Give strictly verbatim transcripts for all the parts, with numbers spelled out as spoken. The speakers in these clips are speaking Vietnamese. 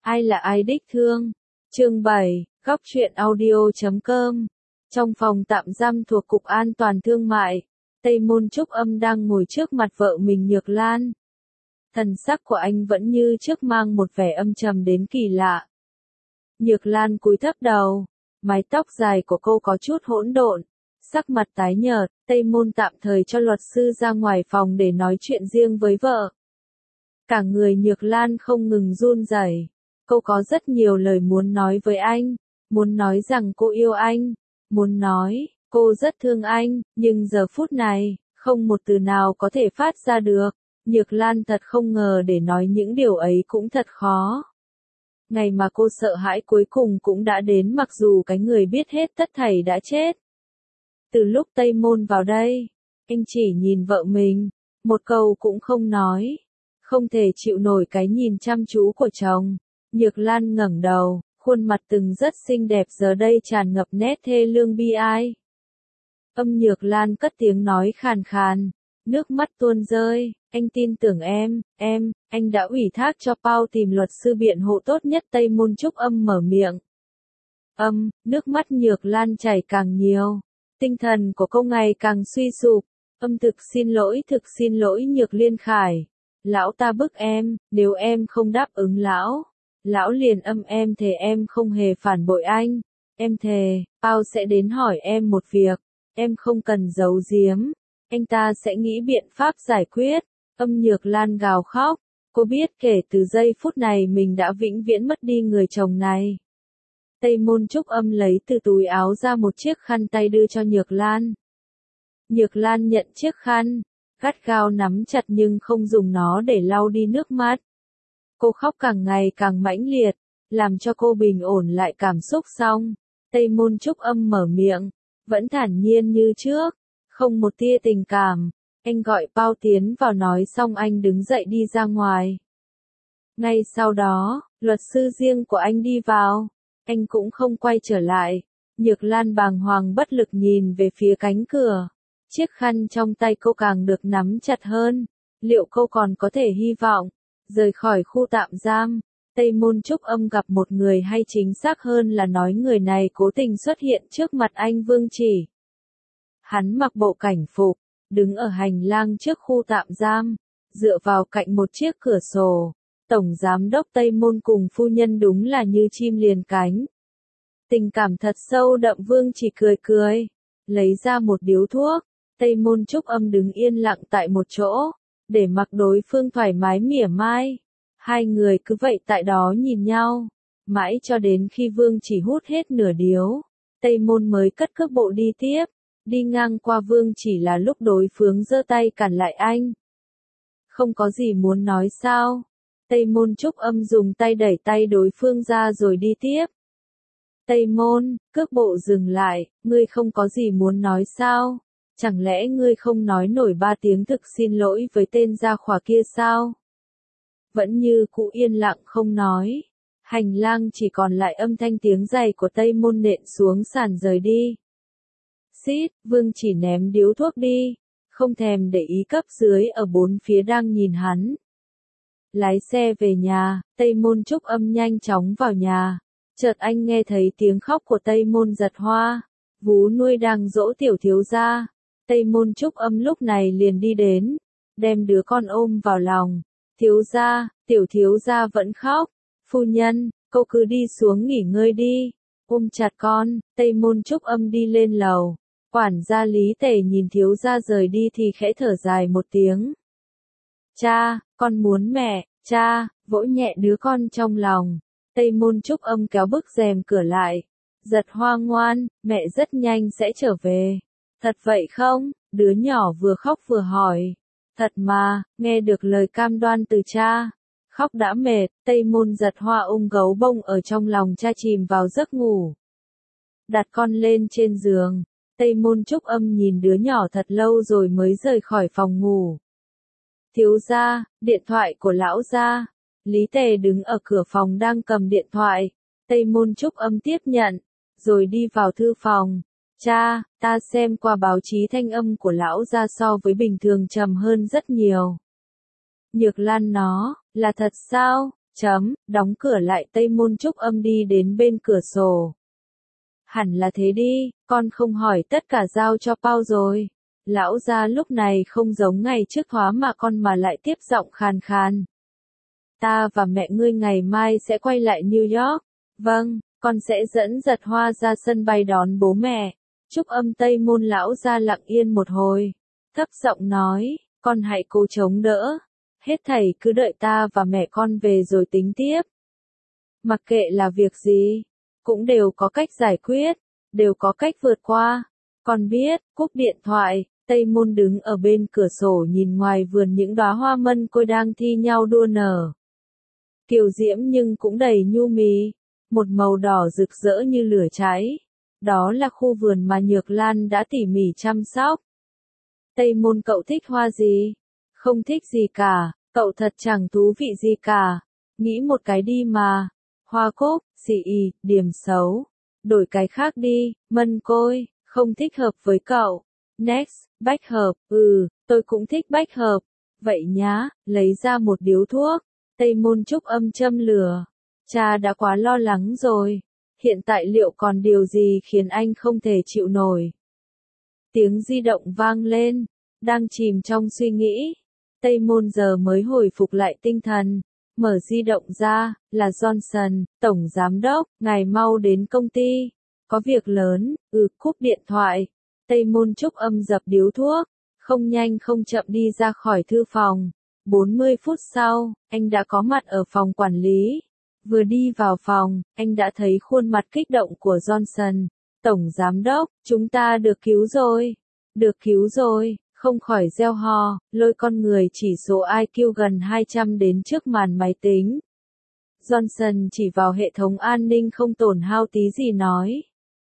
Ai là ai đích thương? Chương bảy, góc truyện audio chấm com. Trong phòng tạm giam thuộc Cục An toàn Thương mại, Tây Môn Trúc Âm đang ngồi trước mặt vợ mình Nhược Lan. Thần sắc của anh vẫn như trước, mang một vẻ âm trầm đến kỳ lạ. Nhược Lan cúi thấp đầu, mái tóc dài của cô có chút hỗn độn, sắc mặt tái nhợt. Tây Môn tạm thời cho luật sư ra ngoài phòng để nói chuyện riêng với vợ. Cả người Nhược Lan không ngừng run rẩy. Cô có rất nhiều lời muốn nói với anh, muốn nói rằng cô yêu anh, muốn nói cô rất thương anh, nhưng giờ phút này, không một từ nào có thể phát ra được. Nhược Lan thật không ngờ để nói những điều ấy cũng thật khó. Ngày mà cô sợ hãi cuối cùng cũng đã đến, mặc dù cái người biết hết tất thảy đã chết. Từ lúc Tây Môn vào đây, anh chỉ nhìn vợ mình, một câu cũng không nói. Không thể chịu nổi cái nhìn chăm chú của chồng. Nhược Lan ngẩng đầu, khuôn mặt từng rất xinh đẹp giờ đây tràn ngập nét thê lương bi ai. Âm Nhược Lan cất tiếng nói khàn khàn, nước mắt tuôn rơi. Anh tin tưởng em, em, anh đã ủy thác cho Pao tìm luật sư biện hộ tốt nhất. Tây Môn Trúc Âm mở miệng. Âm, nước mắt Nhược Lan chảy càng nhiều. Tinh thần của cô ngày càng suy sụp. Âm thực xin lỗi, thực xin lỗi Nhược Liên Khải. Lão ta bức em, nếu em không đáp ứng lão, lão liền âm em thề em không hề phản bội anh. Em thề, Pao sẽ đến hỏi em một việc, em không cần giấu giếm, anh ta sẽ nghĩ biện pháp giải quyết. Âm Nhược Lan gào khóc, cô biết kể từ giây phút này mình đã vĩnh viễn mất đi người chồng này. Tây Môn Trúc Âm lấy từ túi áo ra một chiếc khăn tay đưa cho Nhược Lan. Nhược Lan nhận chiếc khăn, gắt gao nắm chặt nhưng không dùng nó để lau đi nước mắt. Cô khóc càng ngày càng mãnh liệt, làm cho cô bình ổn lại cảm xúc xong. Tây Môn Trúc Âm mở miệng, vẫn thản nhiên như trước, không một tia tình cảm. Anh gọi Pao tiến vào, nói xong anh đứng dậy đi ra ngoài. Ngay sau đó, luật sư riêng của anh đi vào, anh cũng không quay trở lại. Nhược Lan bàng hoàng bất lực nhìn về phía cánh cửa. Chiếc khăn trong tay cô càng được nắm chặt hơn. Liệu cô còn có thể hy vọng rời khỏi khu tạm giam? Tây Môn Trúc Âm gặp một người, hay chính xác hơn là nói người này cố tình xuất hiện trước mặt anh Vương Chỉ. Hắn mặc bộ cảnh phục, đứng ở hành lang trước khu tạm giam, dựa vào cạnh một chiếc cửa sổ. Tổng giám đốc Tây Môn cùng phu nhân đúng là như chim liền cánh. Tình cảm thật sâu đậm. Vương Chỉ cười cười, lấy ra một điếu thuốc. Tây Môn Trúc Âm đứng yên lặng tại một chỗ, để mặc đối phương thoải mái mỉa mai. Hai người cứ vậy tại đó nhìn nhau, mãi cho đến khi Vương Chỉ hút hết nửa điếu, Tây Môn mới cất cước bộ đi tiếp. Đi ngang qua Vương Chỉ là lúc đối phương giơ tay cản lại anh. Không có gì muốn nói sao? Tây Môn Trúc Âm dùng tay đẩy tay đối phương ra rồi đi tiếp. Tây Môn, cước bộ dừng lại, ngươi không có gì muốn nói sao? Chẳng lẽ ngươi không nói nổi ba tiếng thực xin lỗi với tên gia khỏa kia sao? Vẫn như cũ yên lặng không nói. Hành lang chỉ còn lại âm thanh tiếng giày của Tây Môn nện xuống sàn rời đi. Xít, Vương Chỉ ném điếu thuốc đi, không thèm để ý cấp dưới ở bốn phía đang nhìn hắn. Lái xe về nhà. Tây Môn Trúc Âm nhanh chóng vào nhà. Chợt anh nghe thấy tiếng khóc của Tây Môn Giật Hoa, vú nuôi đang dỗ tiểu thiếu gia. Tây Môn Trúc Âm lúc này liền đi đến, đem đứa con ôm vào lòng. Thiếu gia, tiểu thiếu gia vẫn khóc. Phu nhân, cô cứ đi xuống nghỉ ngơi đi. Ôm chặt con. Tây Môn Trúc Âm đi lên lầu. Quản gia Lý Tề nhìn thiếu gia rời đi thì khẽ thở dài một tiếng. Cha, con muốn mẹ. Cha, vỗ nhẹ đứa con trong lòng. Tây Môn Trúc Âm kéo bức rèm cửa lại. Giật Hoa ngoan, mẹ rất nhanh sẽ trở về. Thật vậy không? Đứa nhỏ vừa khóc vừa hỏi. Thật mà, nghe được lời cam đoan từ cha. Khóc đã mệt, Tây Môn Giật Hoa ôm gấu bông ở trong lòng cha chìm vào giấc ngủ. Đặt con lên trên giường, Tây Môn Trúc Âm nhìn đứa nhỏ thật lâu rồi mới rời khỏi phòng ngủ. Thiếu gia, điện thoại của lão gia. Lý Tề đứng ở cửa phòng đang cầm điện thoại. Tây Môn Trúc Âm tiếp nhận, rồi đi vào thư phòng. Cha, ta xem qua báo chí, thanh âm của lão gia so với bình thường trầm hơn rất nhiều. Nhược Lan nó, là thật sao? Chấm, đóng cửa lại Tây Môn Trúc Âm đi đến bên cửa sổ. Hẳn là thế đi, con không hỏi tất cả giao cho Pao rồi. Lão gia lúc này không giống ngày trước thoá mà con mà lại tiếp giọng khàn khàn. Ta và mẹ ngươi ngày mai sẽ quay lại New York. Vâng, con sẽ dẫn Giật Hoa ra sân bay đón bố mẹ. Trúc Âm Tây Môn lão gia lặng yên một hồi. Thấp giọng nói, con hãy cố chống đỡ. Hết thảy cứ đợi ta và mẹ con về rồi tính tiếp. Mặc kệ là việc gì, cũng đều có cách giải quyết, đều có cách vượt qua. Con biết, cúp điện thoại, Tây Môn đứng ở bên cửa sổ nhìn ngoài vườn những đóa hoa mân côi đang thi nhau đua nở. Kiều diễm nhưng cũng đầy nhu mì, một màu đỏ rực rỡ như lửa cháy. Đó là khu vườn mà Nhược Lan đã tỉ mỉ chăm sóc. Tây Môn cậu thích hoa gì? Không thích gì cả, cậu thật chẳng thú vị gì cả. Nghĩ một cái đi mà. Hoa cúc, xì y, điểm xấu. Đổi cái khác đi, mân côi, không thích hợp với cậu. Next, bách hợp, ừ, tôi cũng thích bách hợp. Vậy nhá, lấy ra một điếu thuốc. Tây Môn Trúc Âm châm lửa. Cha đã quá lo lắng rồi. Hiện tại liệu còn điều gì khiến anh không thể chịu nổi? Tiếng di động vang lên. Đang chìm trong suy nghĩ. Tây Môn giờ mới hồi phục lại tinh thần. Mở di động ra, là Johnson, Tổng Giám đốc, ngài mau đến công ty. Có việc lớn, ừ, cúp điện thoại. Tây Môn Trúc Âm dập điếu thuốc. Không nhanh không chậm đi ra khỏi thư phòng. bốn mươi phút sau, anh đã có mặt ở phòng quản lý. Vừa đi vào phòng, anh đã thấy khuôn mặt kích động của Johnson. Tổng Giám đốc, chúng ta được cứu rồi. Được cứu rồi, không khỏi reo hò, lôi con người chỉ số i kiu gần hai trăm đến trước màn máy tính. Johnson chỉ vào hệ thống an ninh không tổn hao tí gì nói.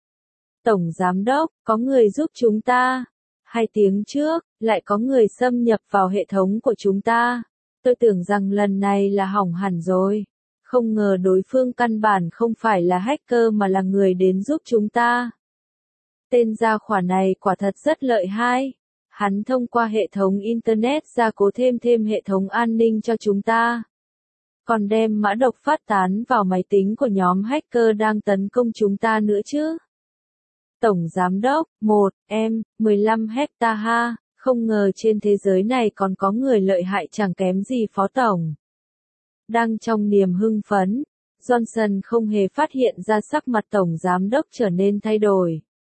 Tổng Giám đốc, có người giúp chúng ta. Hai tiếng trước, lại có người xâm nhập vào hệ thống của chúng ta. Tôi tưởng rằng lần này là hỏng hẳn rồi. Không ngờ đối phương căn bản không phải là hacker mà là người đến giúp chúng ta. Tên gia hỏa này quả thật rất lợi hại. Hắn thông qua hệ thống Internet gia cố thêm thêm hệ thống an ninh cho chúng ta. Còn đem mã độc phát tán vào máy tính của nhóm hacker đang tấn công chúng ta nữa chứ. Tổng Giám đốc, một, em, mười lăm hecta ha, không ngờ trên thế giới này còn có người lợi hại chẳng kém gì Phó Tổng. Đang trong niềm hưng phấn, Johnson không hề phát hiện ra sắc mặt Tổng Giám đốc trở nên thay đổi.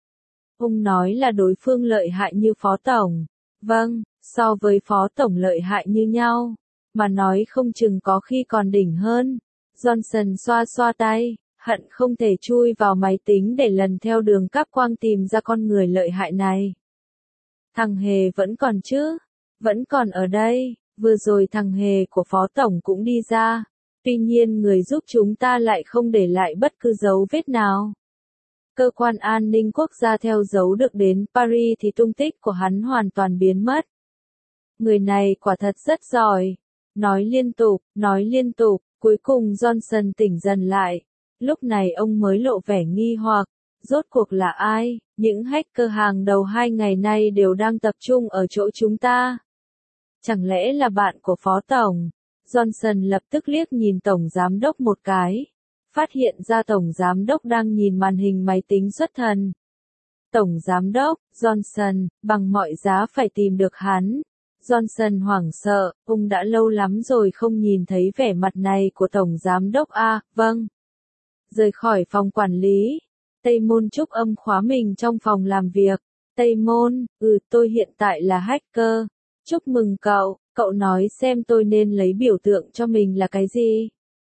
Ông nói là đối phương lợi hại như Phó Tổng. Vâng, so với Phó Tổng lợi hại như nhau. Mà nói không chừng có khi còn đỉnh hơn. Johnson xoa xoa tay, hận không thể chui vào máy tính để lần theo đường cáp quang tìm ra con người lợi hại này. Thằng Hề vẫn còn chứ? Vẫn còn ở đây. Vừa rồi thằng Hề của Phó Tổng cũng đi ra. Tuy nhiên người giúp chúng ta lại không để lại bất cứ dấu vết nào. Cơ quan an ninh quốc gia theo dấu được đến Paris thì tung tích của hắn hoàn toàn biến mất. Người này quả thật rất giỏi. Nói liên tục, nói liên tục, cuối cùng Johnson tỉnh dần lại. Lúc này ông mới lộ vẻ nghi hoặc. Rốt cuộc là ai? Những hacker hàng đầu hai ngày nay đều đang tập trung ở chỗ chúng ta. Chẳng lẽ là bạn của Phó Tổng? Johnson lập tức liếc nhìn Tổng Giám đốc một cái. Phát hiện ra Tổng Giám đốc đang nhìn màn hình máy tính xuất thần. Tổng Giám đốc, Johnson, bằng mọi giá phải tìm được hắn. Johnson hoảng sợ, ông đã lâu lắm rồi không nhìn thấy vẻ mặt này của Tổng Giám đốc a, vâng. Rời khỏi phòng quản lý, Tây Môn Trúc Âm khóa mình trong phòng làm việc. Tây Môn, ừ tôi hiện tại là hacker. Chúc mừng cậu, cậu nói xem tôi nên lấy biểu tượng cho mình là cái gì?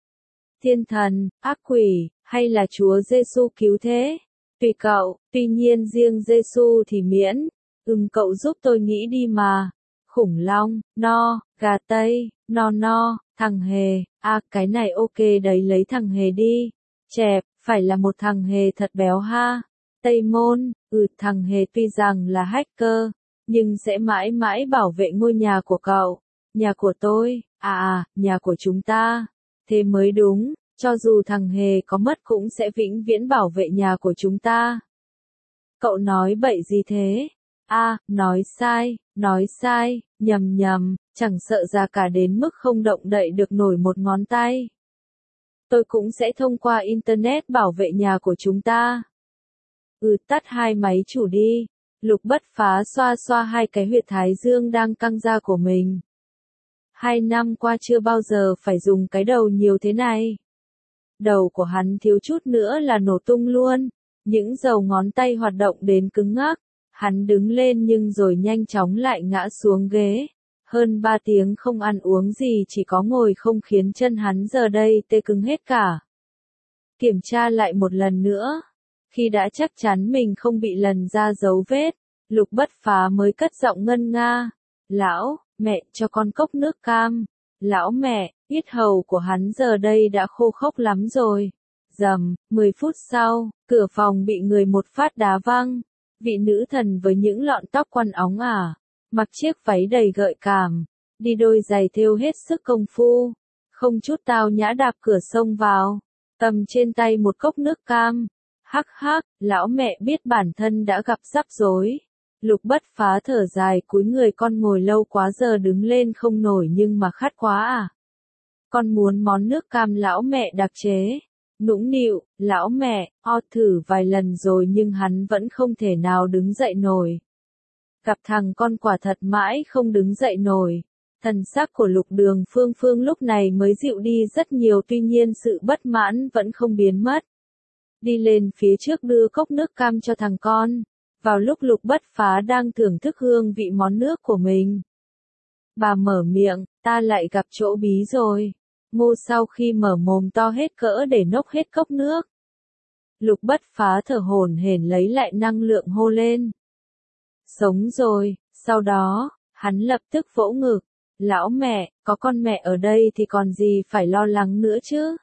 Thiên thần, ác quỷ, hay là Chúa Giêsu cứu thế? Tùy cậu, tuy nhiên riêng Giêsu thì miễn. Ừm cậu giúp tôi nghĩ đi mà. Khủng long, no, gà tây, no no, thằng Hề, à cái này ok đấy lấy thằng Hề đi. Chẹp, phải là một thằng Hề thật béo ha. Tây Môn, ừ thằng Hề tuy rằng là hacker, nhưng sẽ mãi mãi bảo vệ ngôi nhà của cậu. Nhà của tôi, à à, nhà của chúng ta. Thế mới đúng, cho dù thằng Hề có mất cũng sẽ vĩnh viễn bảo vệ nhà của chúng ta. Cậu nói bậy gì thế? À, nói sai, nói sai, nhầm nhầm, chẳng sợ già cả đến mức không động đậy được nổi một ngón tay. tôi cũng sẽ thông qua Internet bảo vệ nhà của chúng ta. Ừ, tắt hai máy chủ đi. Lục Bất Phá xoa xoa hai cái huyệt thái dương đang căng ra của mình. Hai năm qua chưa bao giờ phải dùng cái đầu nhiều thế này. Đầu của hắn thiếu chút nữa là nổ tung luôn. Những dầu ngón tay hoạt động đến cứng ngắc. Hắn đứng lên nhưng rồi nhanh chóng lại ngã xuống ghế. Hơn ba tiếng không ăn uống gì, chỉ có ngồi không khiến chân hắn giờ đây tê cứng hết cả. Kiểm tra lại một lần nữa. Khi đã chắc chắn mình không bị lần ra dấu vết, Lục Bất Phá mới cất giọng ngân nga. Lão, mẹ cho con cốc nước cam. Lão mẹ, yết hầu của hắn giờ đây đã khô khốc lắm rồi. Rầm, mười phút sau, cửa phòng bị người một phát đá văng. Vị nữ thần với những lọn tóc quăn óng ả, mặc chiếc váy đầy gợi cảm, đi đôi giày thêu hết sức công phu, không chút tao nhã đạp cửa xông vào, cầm trên tay một cốc nước cam. Hắc hắc, lão mẹ biết bản thân đã gặp rắc rối. Lục Bất Phá thở dài cúi người, con ngồi lâu quá giờ đứng lên không nổi nhưng mà khát quá à. Con muốn món nước cam lão mẹ đặc chế. Nũng nịu, lão mẹ, o thử vài lần rồi nhưng hắn vẫn không thể nào đứng dậy nổi. Gặp thằng con quả thật mãi không đứng dậy nổi. Thần sắc của Lục Đường Phương Phương lúc này mới dịu đi rất nhiều, tuy nhiên sự bất mãn vẫn không biến mất. Đi lên phía trước đưa cốc nước cam cho thằng con. Vào lúc Lục Bất Phá đang thưởng thức hương vị món nước của mình, bà mở miệng, ta lại gặp chỗ bí rồi. Ngô sau khi mở mồm to hết cỡ để nốc hết cốc nước. Lục Bất Phá thở hổn hển lấy lại năng lượng hô lên. Sống rồi, sau đó, hắn lập tức vỗ ngực. Lão mẹ, có con mẹ ở đây thì còn gì phải lo lắng nữa chứ.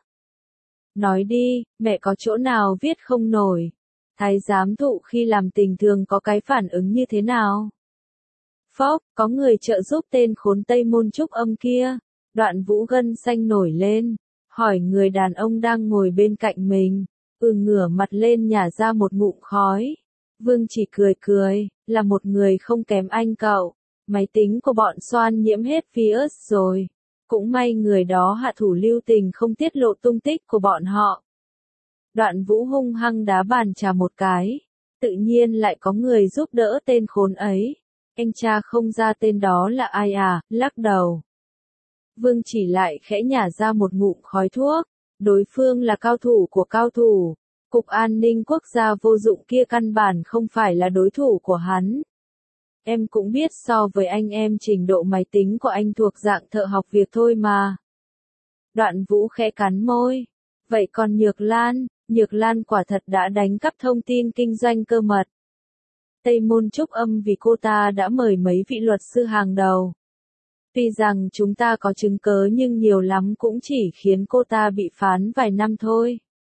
Nói đi, mẹ có chỗ nào viết không nổi. Thái giám thụ khi làm tình thường có cái phản ứng như thế nào? Phốc, có người trợ giúp tên khốn Tây Môn Trúc Âm kia. Đoạn Vũ gân xanh nổi lên, hỏi người đàn ông đang ngồi bên cạnh mình, ừ ngửa mặt lên nhả ra một ngụm khói. Vương chỉ cười cười, là một người không kém anh cậu, máy tính của bọn Xoan nhiễm hết virus rồi. Cũng may người đó hạ thủ lưu tình không tiết lộ tung tích của bọn họ. Đoạn Vũ hung hăng đá bàn trà một cái, tự nhiên lại có người giúp đỡ tên khốn ấy. Anh cha không ra tên đó là ai à, lắc đầu. Vương chỉ lại khẽ nhả ra một ngụm khói thuốc, đối phương là cao thủ của cao thủ, Cục An ninh Quốc gia vô dụng kia căn bản không phải là đối thủ của hắn. Em cũng biết so với anh em trình độ máy tính của anh thuộc dạng thợ học việc thôi mà. Đoạn Vũ khẽ cắn môi. Vậy còn Nhược Lan, Nhược Lan quả thật đã đánh cắp thông tin kinh doanh cơ mật. Tây Môn Trúc Âm vì cô ta đã mời mấy vị luật sư hàng đầu. Tuy rằng chúng ta có chứng cớ nhưng nhiều lắm cũng chỉ khiến cô ta bị phán vài năm thôi.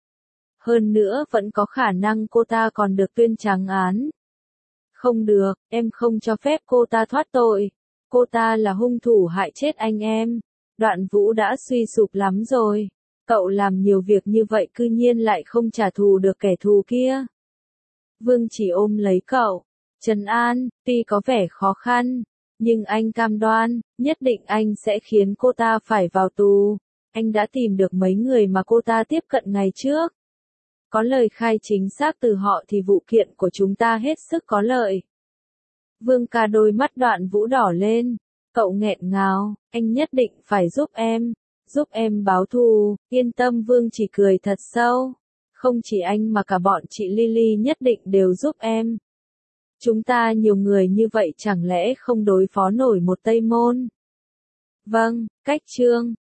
Hơn nữa vẫn có khả năng cô ta còn được tuyên trắng án. Không được, em không cho phép cô ta thoát tội. Cô ta là hung thủ hại chết anh em. Đoạn Vũ đã suy sụp lắm rồi. Cậu làm nhiều việc như vậy cư nhiên lại không trả thù được kẻ thù kia. Vương chỉ ôm lấy cậu. Trấn an, tuy có vẻ khó khăn, nhưng anh cam đoan, nhất định anh sẽ khiến cô ta phải vào tù. Anh đã tìm được mấy người mà cô ta tiếp cận ngày trước. Có lời khai chính xác từ họ thì vụ kiện của chúng ta hết sức có lợi. Vương ca đôi mắt Đoạn Vũ đỏ lên. Cậu nghẹn ngào, anh nhất định phải giúp em. Giúp em báo thù, yên tâm. Vương chỉ cười thật sâu. Không chỉ anh mà cả bọn chị Lily nhất định đều giúp em. Chúng ta nhiều người như vậy chẳng lẽ không đối phó nổi một Tây Môn? Vâng, cách chương.